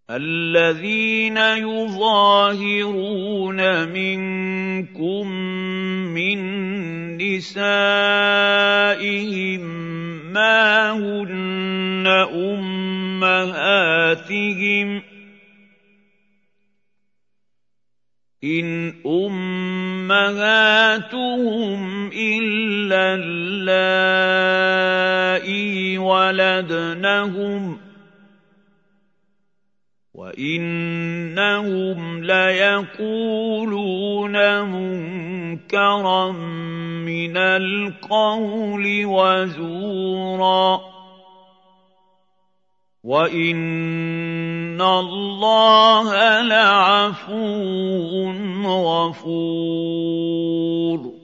الَّذِينَ يُظَاهِرُونَ مِنكُم مِّن نِّسَائِهِم مَّا هُنَّ أُمَّهَاتِهِمْ ۖ إِنْ أُمَّهَاتُهُمْ إِلَّا اللَّائِي وَلَدْنَهُمْ ۚ وَإِنَّهُمْ لَيَقُولُونَ مُنكَرًا مِّنَ الْقَوْلِ وَزُورًا ۚ وَإِنَّ اللَّهَ لَعَفُوٌّ غَفُورٌ.